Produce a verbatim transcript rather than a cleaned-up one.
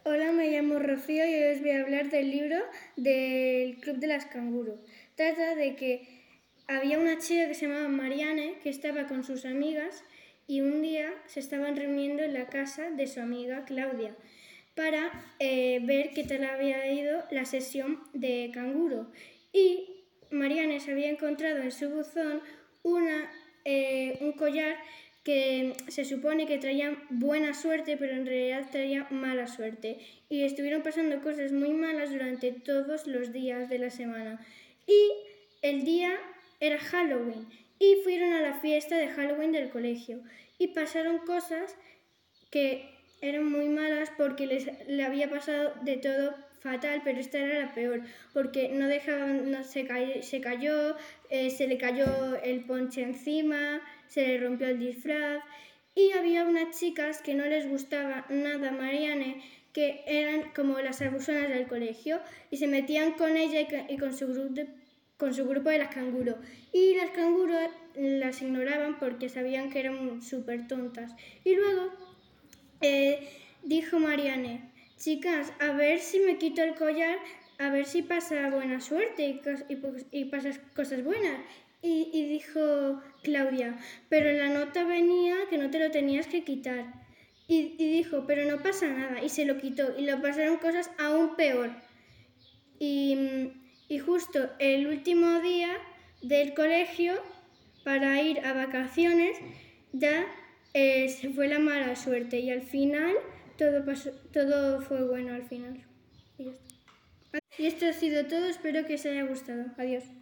Hola, me llamo Rocío y hoy os voy a hablar del libro del Club de las Canguros. Trata de que había una chica que se llamaba Marianne que estaba con sus amigas y un día se estaban reuniendo en la casa de su amiga Claudia para eh, ver qué tal había ido la sesión de canguro. Y Marianne se había encontrado en su buzón una, eh, un collar que se supone que traía buena suerte, pero en realidad traía mala suerte. Y estuvieron pasando cosas muy malas durante todos los días de la semana. Y el día era Halloween y fueron a la fiesta de Halloween del colegio. Y pasaron cosas que eran muy malas porque les le había pasado de todo fatal, pero esta era la peor, porque no dejaban, no, se, cayó, se cayó, eh, se le cayó el ponche encima, se le rompió el disfraz y había unas chicas que no les gustaba nada a Marianne, que eran como las abusonas del colegio y se metían con ella y con, y con su grupo de con su grupo de las canguros y las canguros las ignoraban porque sabían que eran súper tontas. Y luego eh, dijo Marianne: chicas, a ver si me quito el collar, a ver si pasa buena suerte y, y, y pasas cosas buenas. Y, y dijo Claudia: pero en la nota venía que no te lo tenías que quitar. Y, y dijo: pero no pasa nada. Y se lo quitó y le pasaron cosas aún peor. Y, y justo el último día del colegio, para ir a vacaciones, ya eh, se fue la mala suerte y al final todo, pasó, todo fue bueno al final. Y, y esto ha sido todo, espero que os haya gustado. Adiós.